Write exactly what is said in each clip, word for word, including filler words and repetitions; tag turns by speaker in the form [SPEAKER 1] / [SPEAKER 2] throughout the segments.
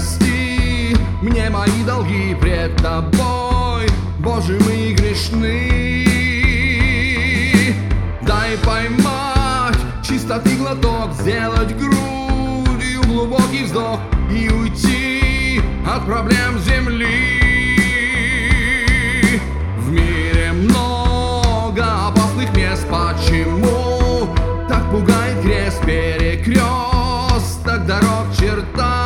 [SPEAKER 1] прости мне мои долги пред тобой, Боже, мы грешны. Дай поймать чистоты глоток, сделать грудью глубокий вздох и уйти от проблем земли. В мире много опасных мест, почему так пугает крест, перекресток дорог черта?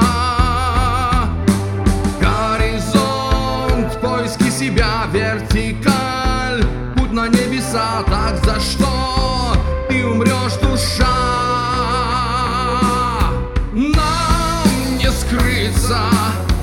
[SPEAKER 1] Горизонт в поиске себя, вертикаль, путь на небеса. Так за что ты умрешь, душа? Нам не скрыться